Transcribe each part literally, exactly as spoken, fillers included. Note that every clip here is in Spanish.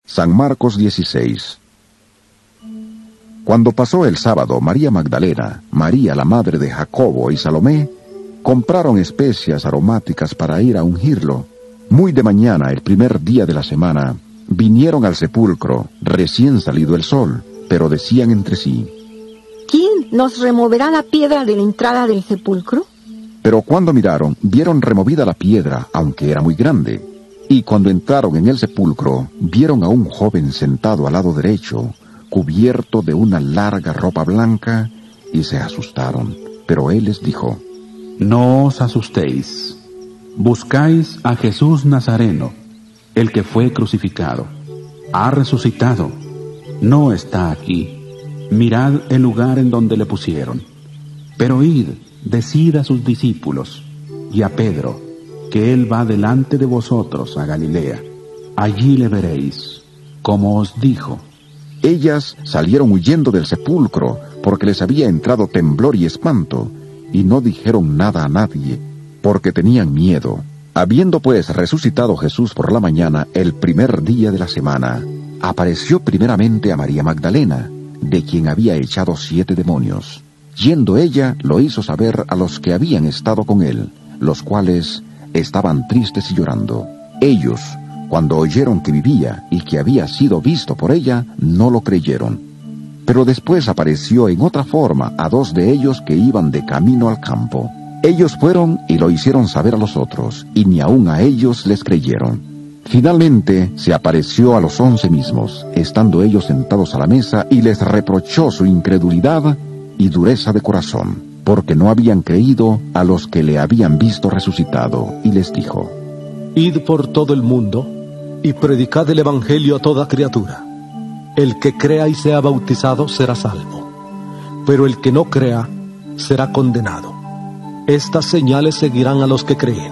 San Marcos dieciséis. Cuando pasó el sábado, María Magdalena, María la madre de Jacobo y Salomé, compraron especias aromáticas para ir a ungirlo. Muy de mañana, el primer día de la semana, vinieron al sepulcro, recién salido el sol, pero decían entre sí: ¿Quién nos removerá la piedra de la entrada del sepulcro? Pero cuando miraron, vieron removida la piedra, aunque era muy grande. Y cuando entraron en el sepulcro, vieron a un joven sentado al lado derecho, cubierto de una larga ropa blanca, y se asustaron. Pero él les dijo: No os asustéis. Buscáis a Jesús Nazareno, el que fue crucificado. Ha resucitado. No está aquí. Mirad el lugar en donde le pusieron. Pero id, decid a sus discípulos y a Pedro, que él va delante de vosotros a Galilea. Allí le veréis, como os dijo. Ellas salieron huyendo del sepulcro, porque les había entrado temblor y espanto, y no dijeron nada a nadie, porque tenían miedo. Habiendo pues resucitado Jesús por la mañana, el primer día de la semana, apareció primeramente a María Magdalena, de quien había echado siete demonios. Yendo ella, lo hizo saber a los que habían estado con él, los cuales estaban tristes y llorando. Ellos, cuando oyeron que vivía y que había sido visto por ella, no lo creyeron. Pero después apareció en otra forma a dos de ellos que iban de camino al campo. Ellos fueron y lo hicieron saber a los otros, y ni aun a ellos les creyeron. Finalmente se apareció a los once mismos, estando ellos sentados a la mesa, y les reprochó su incredulidad y dureza de corazón, porque no habían creído a los que le habían visto resucitado, y les dijo: Id por todo el mundo, y predicad el Evangelio a toda criatura. El que crea y sea bautizado será salvo, pero el que no crea será condenado. Estas señales seguirán a los que creen.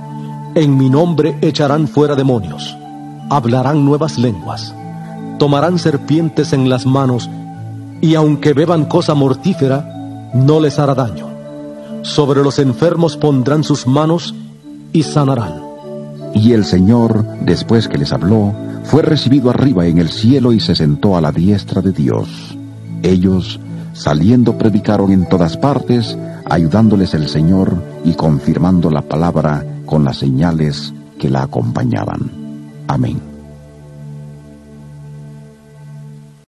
En mi nombre echarán fuera demonios, hablarán nuevas lenguas, tomarán serpientes en las manos, y aunque beban cosa mortífera, no les hará daño. Sobre los enfermos pondrán sus manos y sanarán. Y el Señor, después que les habló, fue recibido arriba en el cielo y se sentó a la diestra de Dios. Ellos, saliendo, predicaron en todas partes, ayudándoles el Señor y confirmando la palabra con las señales que la acompañaban. Amén.